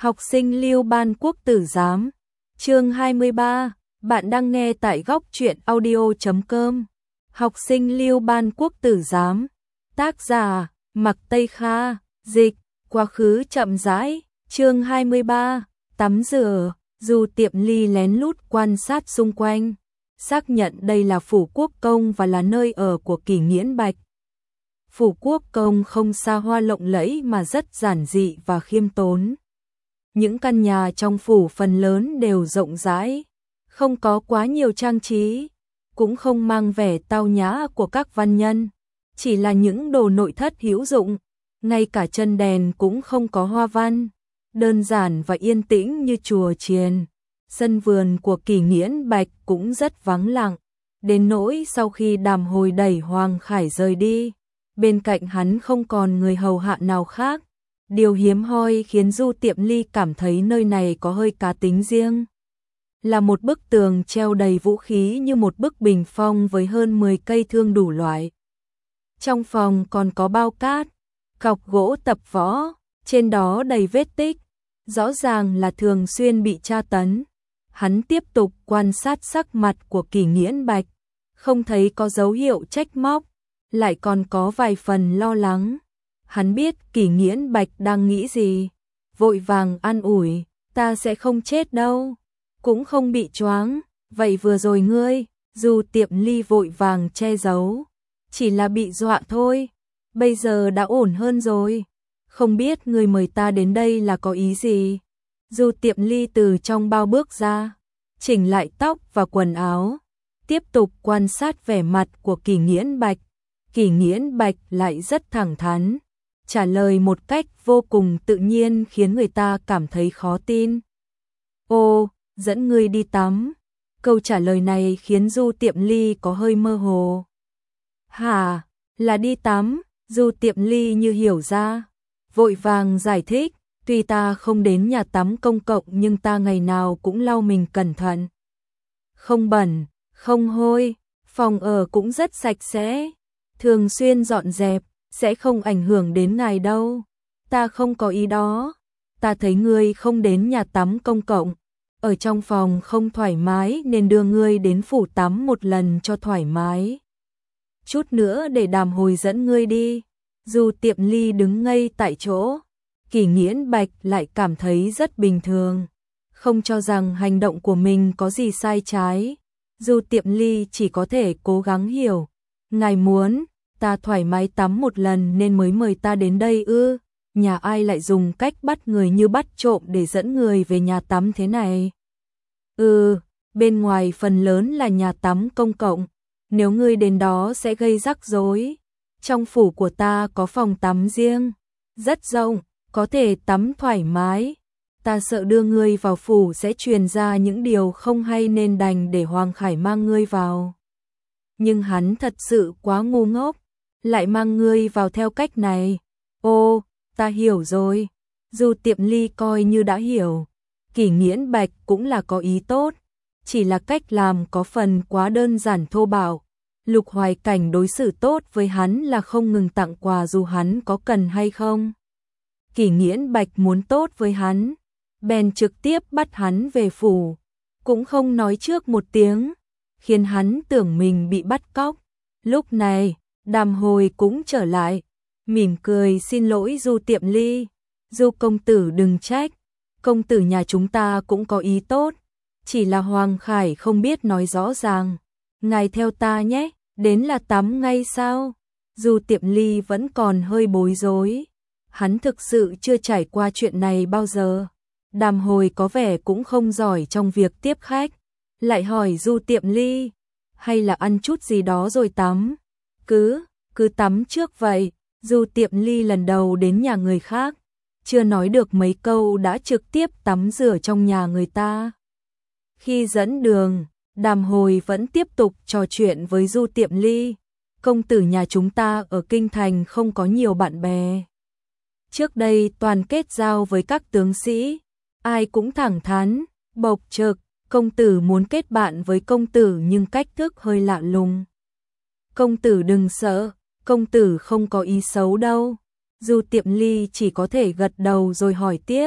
Học sinh Lưu Ban Quốc tử giám. Chương 23. Bạn đang nghe tại góc truyện audio.com. Học sinh Lưu Ban Quốc tử giám. Tác giả: Mặc Tây Kha. Dịch: Quá khứ chậm rãi. Chương 23. Tắm rửa. Du Tiệm Ly lén lút quan sát xung quanh, xác nhận đây là phủ quốc công và là nơi ở của Kỷ Nghiễn Bạch. Phủ quốc công không xa hoa lộng lẫy mà rất giản dị và khiêm tốn. Những căn nhà trong phủ phần lớn đều rộng rãi, không có quá nhiều trang trí, cũng không mang vẻ tao nhã của các văn nhân, chỉ là những đồ nội thất hữu dụng, ngay cả chân đèn cũng không có hoa văn, đơn giản và yên tĩnh như chùa chiền. Sân vườn của Kỷ Nghiễn Bạch cũng rất vắng lặng, đến nỗi sau khi Đàm Hồi đẩy Hoàng Khải rời đi, bên cạnh hắn không còn người hầu hạ nào khác. Điều hiếm hoi khiến Du Tiệm Ly cảm thấy nơi này có hơi cá tính riêng. Là một bức tường treo đầy vũ khí như một bức bình phong với hơn 10 cây thương đủ loại. Trong phòng còn có bao cát, cọc gỗ tập võ, trên đó đầy vết tích, rõ ràng là thường xuyên bị tra tấn. Hắn tiếp tục quan sát sắc mặt của Kỷ Nghiễn Bạch, không thấy có dấu hiệu trách móc, lại còn có vài phần lo lắng. Hắn biết Kỷ Nghiễn Bạch đang nghĩ gì, vội vàng an ủi, ta sẽ không chết đâu, cũng không bị choáng, vậy vừa rồi ngươi, Du Tiệm Ly vội vàng che giấu, chỉ là bị dọa thôi, bây giờ đã ổn hơn rồi, không biết ngươi mời ta đến đây là có ý gì. Du Tiệm Ly từ trong bao bước ra, chỉnh lại tóc và quần áo, tiếp tục quan sát vẻ mặt của Kỷ Nghiễn Bạch. Kỷ Nghiễn Bạch lại rất thẳng thắn, trả lời một cách vô cùng tự nhiên khiến người ta cảm thấy khó tin. Ô, dẫn ngươi đi tắm. Câu trả lời này khiến Du Tiệm Ly có hơi mơ hồ. Hả, là đi tắm? Du Tiệm Ly như hiểu ra, vội vàng giải thích, tuy ta không đến nhà tắm công cộng nhưng ta ngày nào cũng lau mình cẩn thận. Không bẩn, không hôi, phòng ở cũng rất sạch sẽ, thường xuyên dọn dẹp, sẽ không ảnh hưởng đến ngài đâu. Ta không có ý đó. Ta thấy ngươi không đến nhà tắm công cộng, ở trong phòng không thoải mái nên đưa ngươi đến phủ tắm một lần cho thoải mái. Chút nữa để Đàm Hồi dẫn ngươi đi. Du Tiệm Ly đứng ngây tại chỗ. Kỷ Nghiễn Bạch lại cảm thấy rất bình thường, không cho rằng hành động của mình có gì sai trái. Du Tiệm Ly chỉ có thể cố gắng hiểu. Ngài muốn ta thoải mái tắm một lần nên mới mời ta đến đây ư? Nhà ai lại dùng cách bắt người như bắt trộm để dẫn người về nhà tắm thế này? Bên ngoài phần lớn là nhà tắm công cộng, nếu ngươi đến đó sẽ gây rắc rối. Trong phủ của ta có phòng tắm riêng, rất rộng, có thể tắm thoải mái. Ta sợ đưa ngươi vào phủ sẽ truyền ra những điều không hay nên đành để Hoàng Khải mang ngươi vào. Nhưng hắn thật sự quá ngu ngốc, lại mang ngươi vào theo cách này. Ô, ta hiểu rồi. Du Tiệm Ly coi như đã hiểu. Kỷ Nghiễn Bạch cũng là có ý tốt, chỉ là cách làm có phần quá đơn giản thô bạo. Lục Hoài Cảnh đối xử tốt với hắn là không ngừng tặng quà dù hắn có cần hay không. Kỷ Nghiễn Bạch muốn tốt với hắn, bèn trực tiếp bắt hắn về phủ, cũng không nói trước một tiếng, khiến hắn tưởng mình bị bắt cóc. Lúc này, Đàm Hồi cũng trở lại, mỉm cười xin lỗi Du Tiệm Ly. Du công tử đừng trách, công tử nhà chúng ta cũng có ý tốt, chỉ là Hoàng Khải không biết nói rõ ràng. Ngài theo ta nhé, đến là tắm ngay sao? Du Tiệm Ly vẫn còn hơi bối rối, hắn thực sự chưa trải qua chuyện này bao giờ. Đàm Hồi có vẻ cũng không giỏi trong việc tiếp khách, lại hỏi Du Tiệm Ly, hay là ăn chút gì đó rồi tắm? Cứ tắm trước vậy. Du Tiệm Ly lần đầu đến nhà người khác, chưa nói được mấy câu đã trực tiếp tắm rửa trong nhà người ta. Khi dẫn đường, Đàm Hồi vẫn tiếp tục trò chuyện với Du Tiệm Ly. Công tử nhà chúng ta ở Kinh Thành không có nhiều bạn bè. Trước đây toàn kết giao với các tướng sĩ, ai cũng thẳng thắn, bộc trực. Công tử muốn kết bạn với công tử nhưng cách thức hơi lạ lùng. Công tử đừng sợ, công tử không có ý xấu đâu. Du Tiệm Ly chỉ có thể gật đầu rồi hỏi tiếp,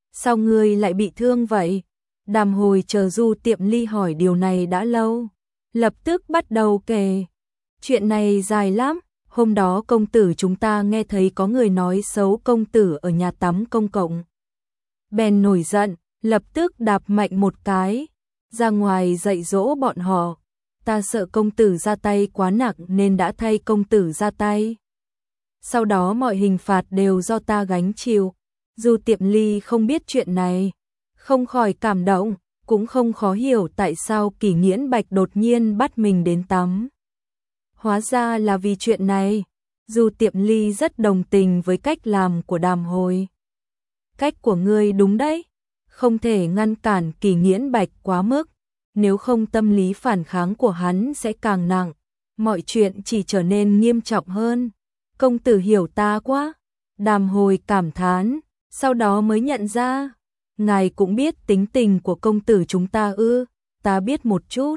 sao ngươi lại bị thương vậy? Đàm Hồi chờ Du Tiệm Ly hỏi điều này đã lâu, lập tức bắt đầu kể. Chuyện này dài lắm, hôm đó công tử chúng ta nghe thấy có người nói xấu công tử ở nhà tắm công cộng. Bèn nổi giận, lập tức đạp mạnh một cái, ra ngoài dạy dỗ bọn họ. Ta sợ công tử ra tay quá nặng nên đã thay công tử ra tay. Sau đó mọi hình phạt đều do ta gánh chịu. Du Tiệm Ly không biết chuyện này, không khỏi cảm động, cũng không khó hiểu tại sao Kỷ Nghiễn Bạch đột nhiên bắt mình đến tắm. Hóa ra là vì chuyện này. Du Tiệm Ly rất đồng tình với cách làm của Đàm Hồi. Cách của ngươi đúng đấy, không thể ngăn cản Kỷ Nghiễn Bạch quá mức, nếu không tâm lý phản kháng của hắn sẽ càng nặng, mọi chuyện chỉ trở nên nghiêm trọng hơn. Công tử hiểu ta quá. Đàm Hồi cảm thán, sau đó mới nhận ra, ngài cũng biết tính tình của công tử chúng ta ư? Ta biết một chút.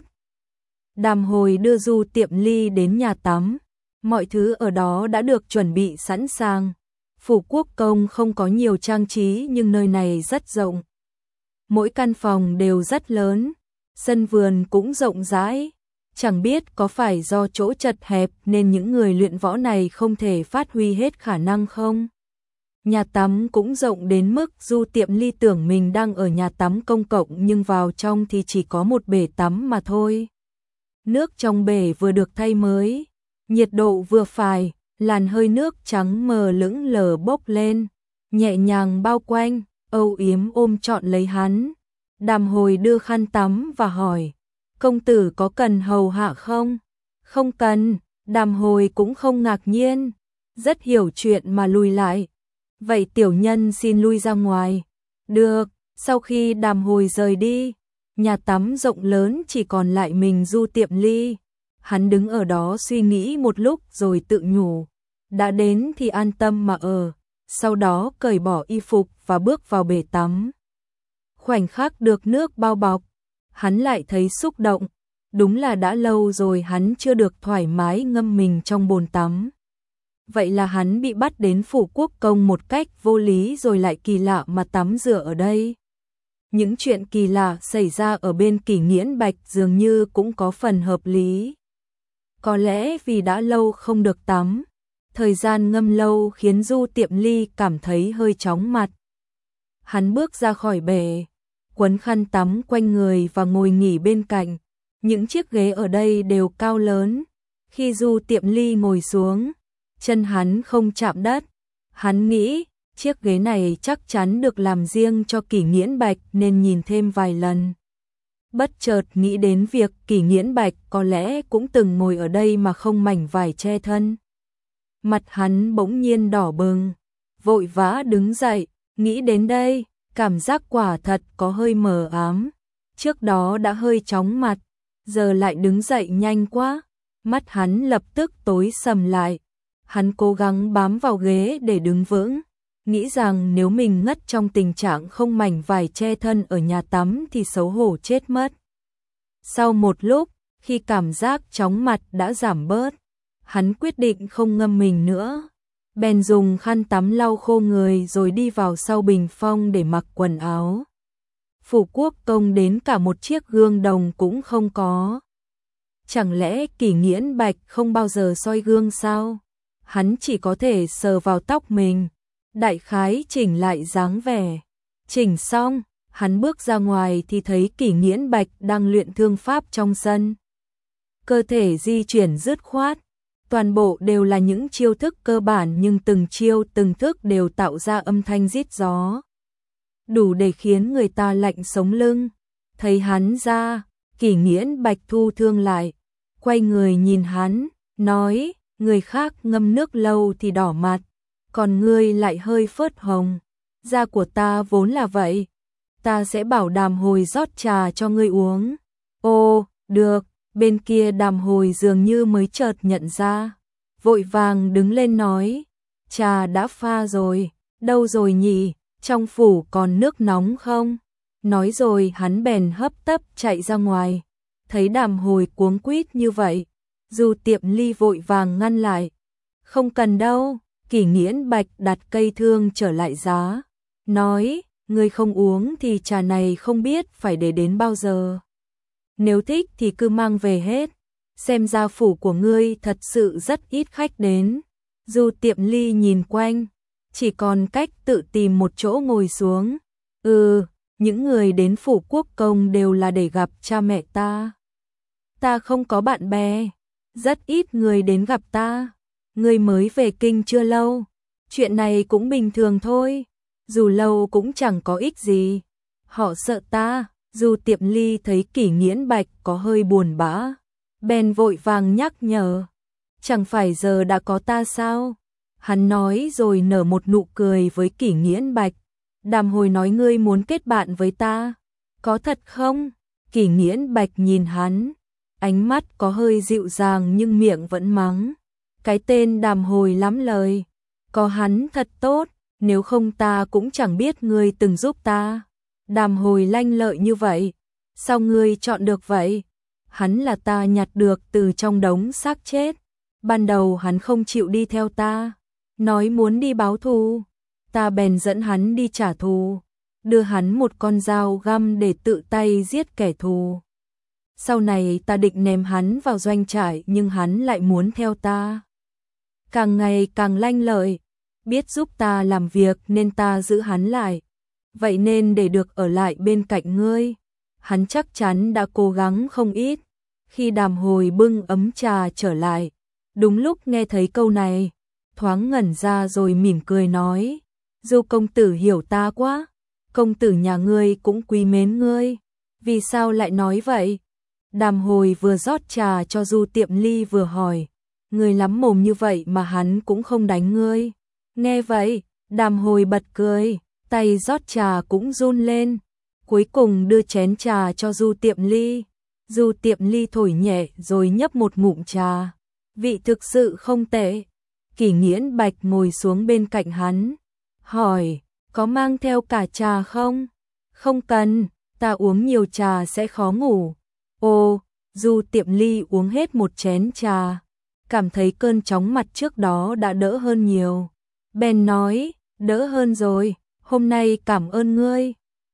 Đàm Hồi đưa Du Tiệm Ly đến nhà tắm, mọi thứ ở đó đã được chuẩn bị sẵn sàng. Phủ Quốc Công không có nhiều trang trí nhưng nơi này rất rộng. Mỗi căn phòng đều rất lớn, sân vườn cũng rộng rãi. Chẳng biết có phải do chỗ chật hẹp nên những người luyện võ này không thể phát huy hết khả năng không? Nhà tắm cũng rộng đến mức Du Tiệm Ly tưởng mình đang ở nhà tắm công cộng nhưng vào trong thì chỉ có một bể tắm mà thôi. Nước trong bể vừa được thay mới, nhiệt độ vừa phải, làn hơi nước trắng mờ lững lờ bốc lên, nhẹ nhàng bao quanh, âu yếm ôm trọn lấy hắn. Đàm Hồi đưa khăn tắm và hỏi, công tử có cần hầu hạ không? Không cần. Đàm Hồi cũng không ngạc nhiên, rất hiểu chuyện mà lùi lại. Vậy tiểu nhân xin lui ra ngoài. Được. Sau khi Đàm Hồi rời đi, nhà tắm rộng lớn chỉ còn lại mình Du Tiệm Ly. Hắn đứng ở đó suy nghĩ một lúc rồi tự nhủ, đã đến thì an tâm mà ở. Sau đó cởi bỏ y phục và bước vào bể tắm. Khoảnh khắc được nước bao bọc, hắn lại thấy xúc động. Đúng là đã lâu rồi hắn chưa được thoải mái ngâm mình trong bồn tắm. Vậy là hắn bị bắt đến Phủ Quốc Công một cách vô lý rồi lại kỳ lạ mà tắm rửa ở đây. Những chuyện kỳ lạ xảy ra ở bên Kỷ Nghiễn Bạch dường như cũng có phần hợp lý. Có lẽ vì đã lâu không được tắm, thời gian ngâm lâu khiến Du Tiệm Ly cảm thấy hơi chóng mặt. Hắn bước ra khỏi bể, quấn khăn tắm quanh người và ngồi nghỉ bên cạnh. Những chiếc ghế ở đây đều cao lớn. Khi Du Tiệm Ly ngồi xuống, chân hắn không chạm đất. Hắn nghĩ, chiếc ghế này chắc chắn được làm riêng cho Kỷ Nghiễn Bạch nên nhìn thêm vài lần. Bất chợt nghĩ đến việc Kỷ Nghiễn Bạch có lẽ cũng từng ngồi ở đây mà không mảnh vải che thân. Mặt hắn bỗng nhiên đỏ bừng, vội vã đứng dậy, nghĩ đến đây, cảm giác quả thật có hơi mờ ám. Trước đó đã hơi chóng mặt, giờ lại đứng dậy nhanh quá, mắt hắn lập tức tối sầm lại. Hắn cố gắng bám vào ghế để đứng vững, nghĩ rằng nếu mình ngất trong tình trạng không mảnh vải che thân ở nhà tắm thì xấu hổ chết mất. Sau một lúc, khi cảm giác chóng mặt đã giảm bớt, hắn quyết định không ngâm mình nữa. Bèn dùng khăn tắm lau khô người rồi đi vào sau bình phong để mặc quần áo. Phủ Quốc Công đến cả một chiếc gương đồng cũng không có. Chẳng lẽ Kỷ Nghiễn Bạch không bao giờ soi gương sao? Hắn chỉ có thể sờ vào tóc mình, đại khái chỉnh lại dáng vẻ. Chỉnh xong, hắn bước ra ngoài thì thấy Kỷ Nghiễn Bạch đang luyện thương pháp trong sân. Cơ thể di chuyển dứt khoát, toàn bộ đều là những chiêu thức cơ bản nhưng từng chiêu từng thức đều tạo ra âm thanh rít gió, đủ để khiến người ta lạnh sống lưng. Thấy hắn ra, Kỷ Nghiễn Bạch thu thương lại, quay người nhìn hắn, nói, người khác ngâm nước lâu thì đỏ mặt, còn ngươi lại hơi phớt hồng. Da của ta vốn là vậy, ta sẽ bảo Đàm Hồi rót trà cho ngươi uống. Ô, được. Bên kia Đàm Hồi dường như mới chợt nhận ra, vội vàng đứng lên nói, trà đã pha rồi, đâu rồi nhỉ, trong phủ còn nước nóng không? Nói rồi hắn bèn hấp tấp chạy ra ngoài. Thấy Đàm Hồi cuống quýt như vậy, Du Tiệm Ly vội vàng ngăn lại. Không cần đâu. Kỷ Nghiễn Bạch đặt cây thương trở lại giá, nói, ngươi không uống thì trà này không biết phải để đến bao giờ. Nếu thích thì cứ mang về hết, xem ra phủ của ngươi thật sự rất ít khách đến. Du Tiệm Ly nhìn quanh, chỉ còn cách tự tìm một chỗ ngồi xuống. Những người đến phủ quốc công đều là để gặp cha mẹ ta. Ta không có bạn bè, rất ít người đến gặp ta. Ngươi mới về kinh chưa lâu, chuyện này cũng bình thường thôi, dù lâu cũng chẳng có ích gì. Họ sợ ta. Du Tiệm Ly thấy Kỷ Nghiễn Bạch có hơi buồn bã, bèn vội vàng nhắc nhở, chẳng phải giờ đã có ta sao? Hắn nói rồi nở một nụ cười với Kỷ Nghiễn Bạch. Đàm Hồi nói ngươi muốn kết bạn với ta, có thật không? Kỷ Nghiễn Bạch nhìn hắn, ánh mắt có hơi dịu dàng nhưng miệng vẫn mắng. Cái tên Đàm Hồi lắm lời, có hắn thật tốt, nếu không ta cũng chẳng biết ngươi từng giúp ta. Đàm Hồi lanh lợi như vậy, sao ngươi chọn được vậy? Hắn là ta nhặt được từ trong đống xác chết. Ban đầu hắn không chịu đi theo ta, nói muốn đi báo thù, ta bèn dẫn hắn đi trả thù, đưa hắn một con dao găm để tự tay giết kẻ thù. Sau này ta định ném hắn vào doanh trại nhưng hắn lại muốn theo ta. Càng ngày càng lanh lợi, biết giúp ta làm việc nên ta giữ hắn lại. Vậy nên để được ở lại bên cạnh ngươi, hắn chắc chắn đã cố gắng không ít. Khi Đàm Hồi bưng ấm trà trở lại, đúng lúc nghe thấy câu này, thoáng ngẩn ra rồi mỉm cười nói, Du công tử hiểu ta quá, công tử nhà ngươi cũng quý mến ngươi, vì sao lại nói vậy? Đàm Hồi vừa rót trà cho Du Tiệm Ly vừa hỏi, ngươi lắm mồm như vậy mà hắn cũng không đánh ngươi. Nghe vậy, Đàm Hồi bật cười, tay rót trà cũng run lên, cuối cùng đưa chén trà cho Du Tiệm Ly. Du Tiệm Ly thổi nhẹ rồi nhấp một ngụm trà, vị thực sự không tệ. Kỷ Nghiễn Bạch ngồi xuống bên cạnh hắn, hỏi, có mang theo cả trà không? Không cần, ta uống nhiều trà sẽ khó ngủ. Ồ, Du Tiệm Ly uống hết một chén trà, cảm thấy cơn chóng mặt trước đó đã đỡ hơn nhiều. Bèn nói, đỡ hơn rồi, hôm nay cảm ơn ngươi.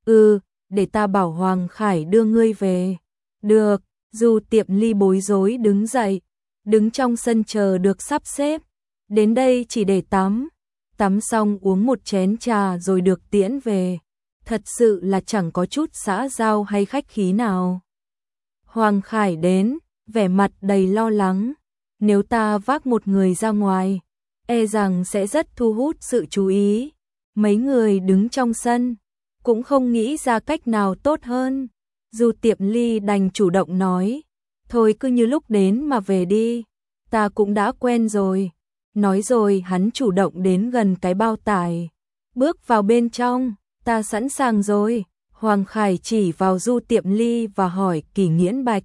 Để ta bảo Hoàng Khải đưa ngươi về. Được. Du Tiệm Ly bối rối đứng dậy, đứng trong sân chờ được sắp xếp. Đến đây chỉ để tắm. Tắm xong uống một chén trà rồi được tiễn về. Thật sự là chẳng có chút xã giao hay khách khí nào. Hoàng Khải đến, vẻ mặt đầy lo lắng. Nếu ta vác một người ra ngoài, e rằng sẽ rất thu hút sự chú ý. Mấy người đứng trong sân cũng không nghĩ ra cách nào tốt hơn. Du Tiệm Ly đành chủ động nói, thôi cứ như lúc đến mà về đi, ta cũng đã quen rồi. Nói rồi hắn chủ động đến gần cái bao tải, bước vào bên trong, ta sẵn sàng rồi. Hoàng Khải chỉ vào Du Tiệm Ly và hỏi Kỷ Nghiễn Bạch,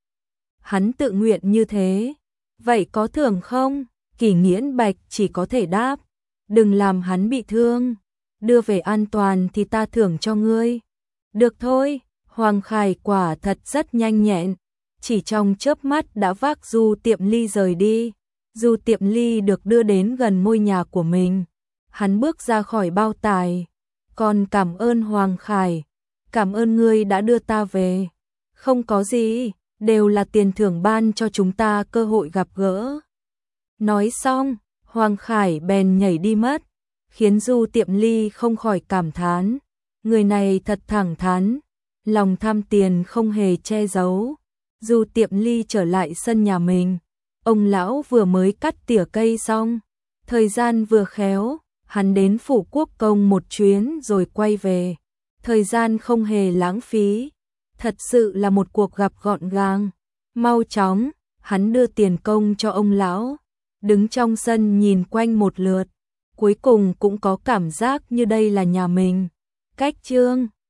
hắn tự nguyện như thế, vậy có thưởng không? Kỷ Nghiễn Bạch chỉ có thể đáp, đừng làm hắn bị thương, đưa về an toàn thì ta thưởng cho ngươi. Được thôi. Hoàng Khải quả thật rất nhanh nhẹn, chỉ trong chớp mắt đã vác Du Tiệm Ly rời đi. Du Tiệm Ly được đưa đến gần ngôi nhà của mình. Hắn bước ra khỏi bao tải, còn cảm ơn Hoàng Khải, cảm ơn ngươi đã đưa ta về. Không có gì, đều là tiền thưởng ban cho chúng ta cơ hội gặp gỡ. Nói xong, Hoàng Khải bèn nhảy đi mất, khiến Du Tiệm Ly không khỏi cảm thán, người này thật thẳng thắn. Lòng tham tiền không hề che giấu. Du Tiệm Ly trở lại sân nhà mình. Ông lão vừa mới cắt tỉa cây xong. Thời gian vừa khéo, hắn đến phủ quốc công một chuyến rồi quay về. Thời gian không hề lãng phí. Thật sự là một cuộc gặp gọn gàng. Mau chóng, hắn đưa tiền công cho ông lão. Đứng trong sân nhìn quanh một lượt. Cuối cùng cũng có cảm giác như đây là nhà mình. Cách chương